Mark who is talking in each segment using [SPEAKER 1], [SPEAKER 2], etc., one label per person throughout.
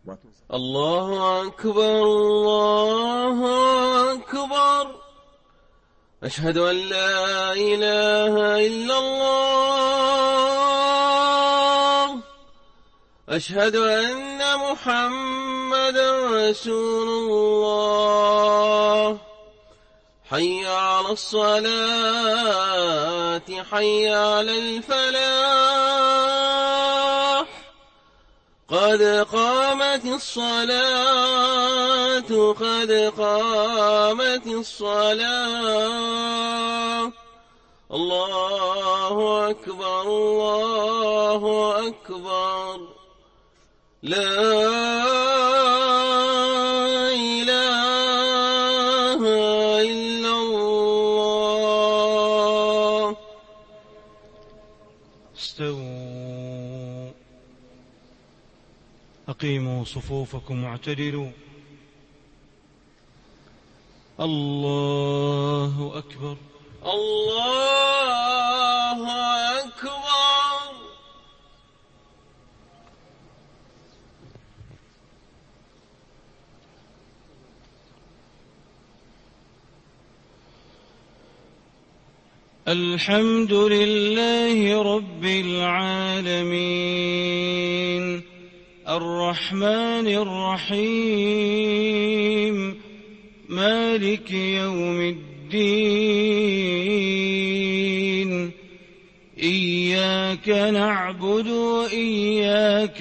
[SPEAKER 1] الله أكبر الله أكبر. أشهد أن لا إله إلا الله. أشهد أن محمدا رسول الله. حي على الصلاة حي على الفلاح. قد قامت الصلاة قد قامت الصلاة. الله أكبر الله أكبر. لا إله إلا الله.
[SPEAKER 2] استووا، أقيموا صفوفكم واعتدلوا. الله أكبر
[SPEAKER 1] الله أكبر.
[SPEAKER 2] الحمد لله رب العالمين الرحمن الرحيم مالك يوم الدين. إياك نعبد وإياك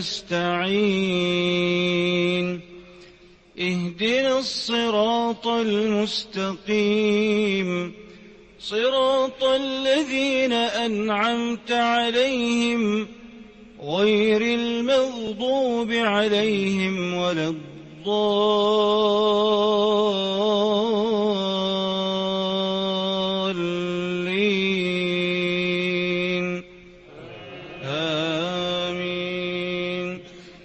[SPEAKER 2] نستعين. اهدنا الصراط المستقيم صراط الذين أنعمت عليهم غير المغضوب عليهم ولا الضالين. آمين.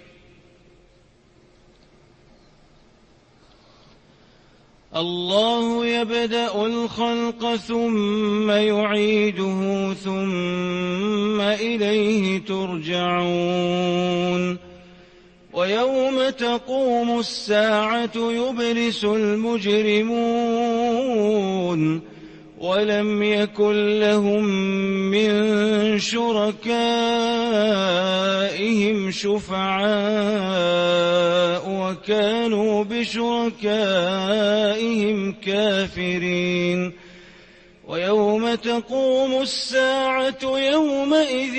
[SPEAKER 2] الله يبدأ الخلق ثم يعيده ثم إليه ترجعون. ويوم تقوم الساعة يبلس المجرمون ولم يكن لهم من شركائهم شفعاء وكانوا بشركائهم كافرين. ويوم تقوم الساعة يومئذ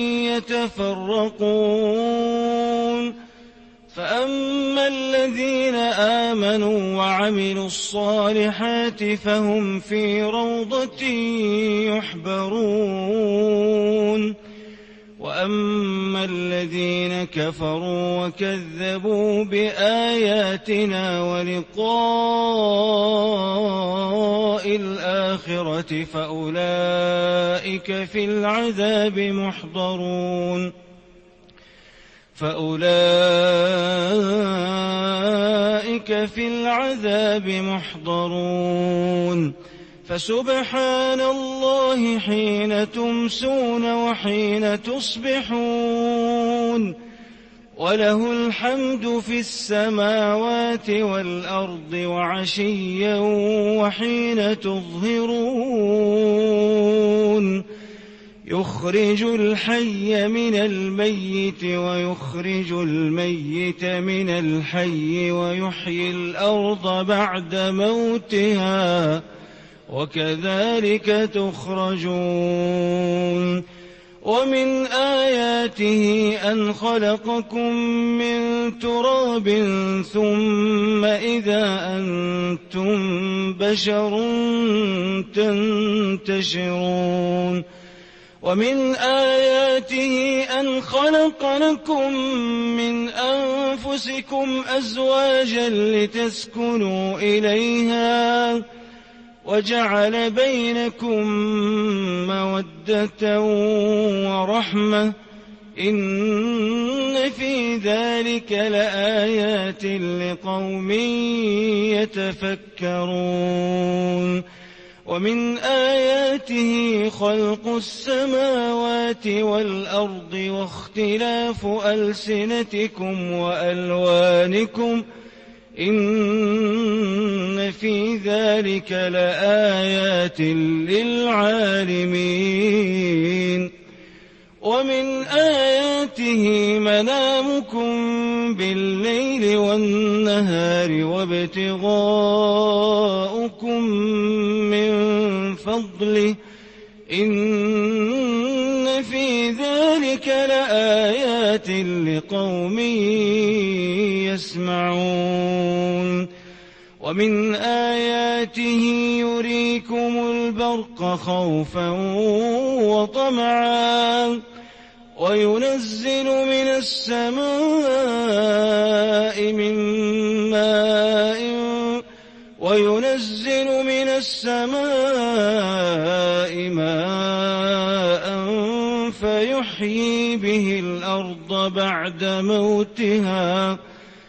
[SPEAKER 2] يتفرقون. فأما الذين آمنوا وعملوا الصالحات فهم في روضة يحبرون. وأما الذين كفروا وكذبوا بآياتنا ولقاء الآخرة فأولئك في العذاب محضرون. فسبحان الله حين تمسون وحين تصبحون وله الحمد في السماوات والأرض وعشيا وحين تظهرون. يخرج الحي من الميت ويخرج الميت من الحي ويحيي الأرض بعد موتها وكذلك تخرجون. ومن آياته أن خلقكم من تراب ثم إذا أنتم بشر تنتشرون. ومن آياته أن خلق لكم من أنفسكم أزواجا لتسكنوا إليها وجعل بينكم مودة ورحمة. إن في ذلك لآيات لقوم يتفكرون. ومن آياته خلق السماوات والأرض واختلاف ألسنتكم وألوانكم إن في ذلك لآيات للعالمين ومن آياته منامكم بالليل والنهار وابتغاؤكم من فضله إن في ذلك لآيات لقوم يسمعون ومن آياته يريكم البرق خوفا وطمعا وينزل من السماء ماء فيحيي به الأرض بعد موتها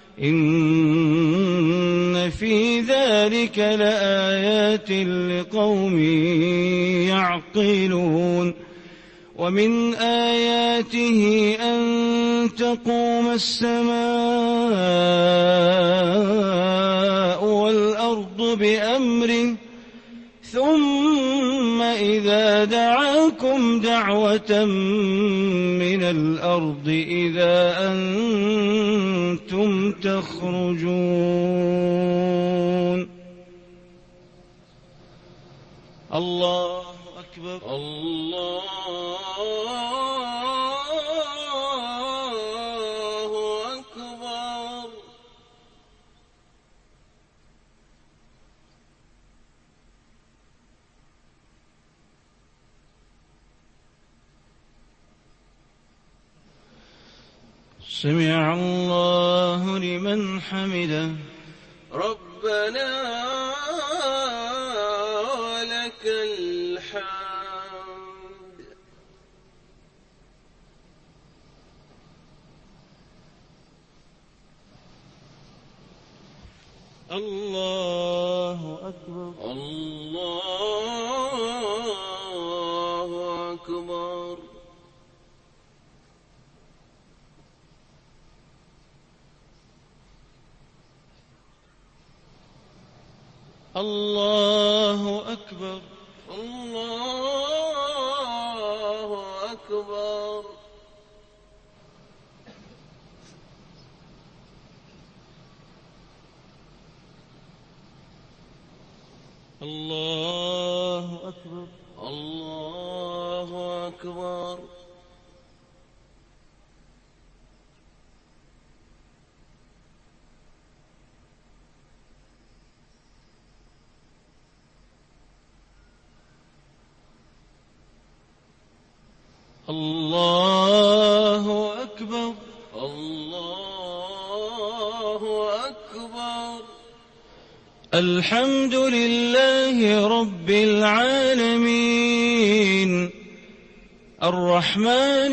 [SPEAKER 2] إن في ذلك لآيات لقوم يعقلون ومن آياته أن تقوم السماء والأرض بأمره ثم إذا دعاكم دعوة من الأرض إذا أنتم تخرجون. الله أكبر.
[SPEAKER 1] الله أكبر.
[SPEAKER 2] سمع الله لمن حمده.
[SPEAKER 1] ربنا ولك الحمد.
[SPEAKER 2] الله أكبر.
[SPEAKER 1] الله أكبر.
[SPEAKER 2] الله أكبر.
[SPEAKER 1] الله أكبر.
[SPEAKER 2] الله أكبر.
[SPEAKER 1] الله أكبر.
[SPEAKER 2] الله أكبر.
[SPEAKER 1] الله أكبر.
[SPEAKER 2] الحمد لله رب العالمين الرحمن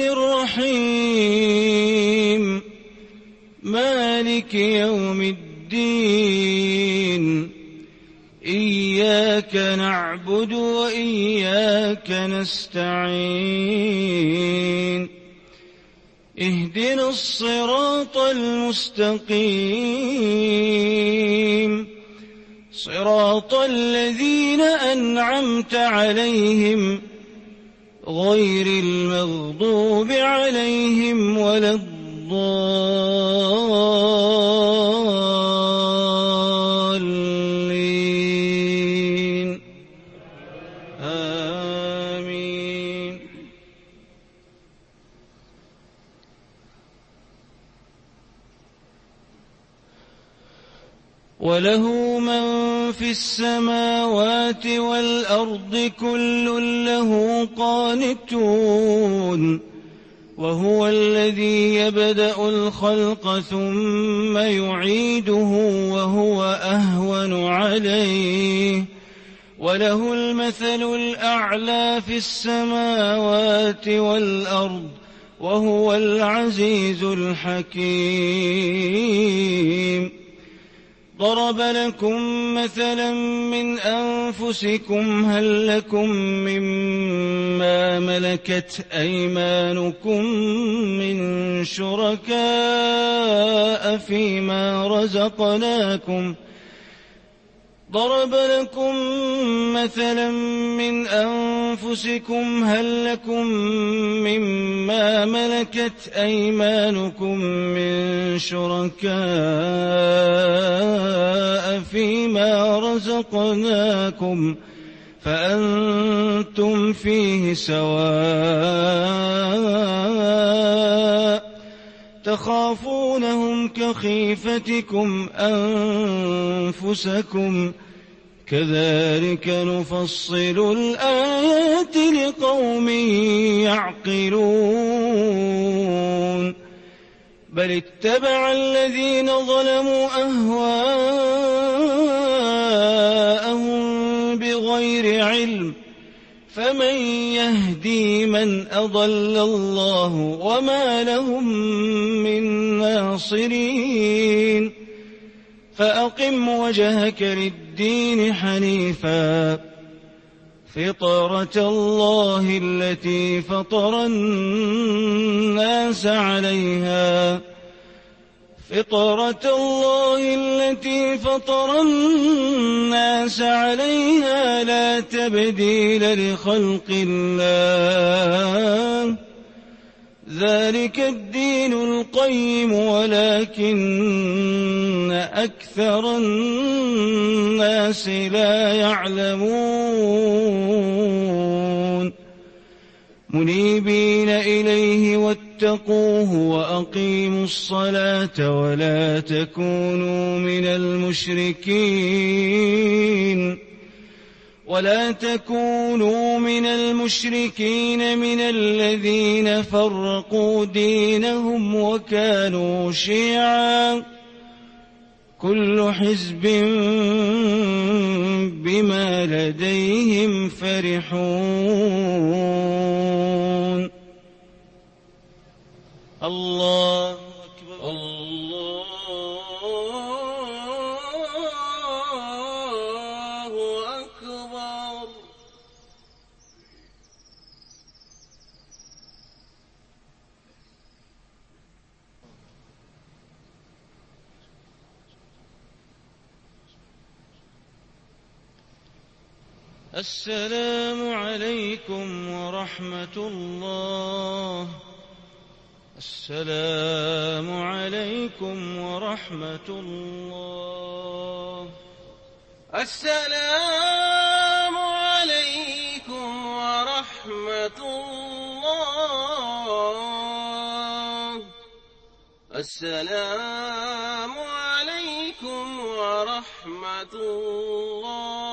[SPEAKER 2] الرحيم مالك يوم الدين إياك نعبد وإياك نستعين اهدنا الصراط المستقيم صراط الذين أنعمت عليهم غير المغضوب عليهم ولا الضالين آمين. وله من في السماوات والأرض كل له قانتون وهو الذي يبدأ الخلق ثم يعيده وهو أهون عليه وله المثل الأعلى في السماوات والأرض وهو العزيز الحكيم. ضرب لكم مثلا من أنفسكم هل لكم مما ملكت أيمانكم من شركاء فيما رزقناكم ضرب لكم مثلا من أنفسكم هل لكم مما ملكت أيمانكم من شركاء فيما رزقناكم فأنتم فيه سواء تخافونهم كخيفتكم أنفسكم كذلك نفصل الآيات لقوم يعقلون بل اتبع الذين ظلموا أهواءهم بغير علم فمن يهدي من أضل الله وما لهم من ناصرين فأقم وجهك للدين حنيفا فطرة الله التي فطر الناس عليها لا تبديل لخلق الله ذلك الدين القيم ولكن أكثر الناس لا يعلمون منيبين إليه واتقوه وأقيموا الصلاة ولا تكونوا من المشركين من الذين فرقوا دينهم وكانوا شيعا كل حزب بما لديهم فرحون الله أكبر
[SPEAKER 1] الله أكبر.
[SPEAKER 2] السلام عليكم ورحمة الله. السلام عليكم ورحمة الله.
[SPEAKER 1] السلام عليكم ورحمة الله. السلام عليكم ورحمة الله.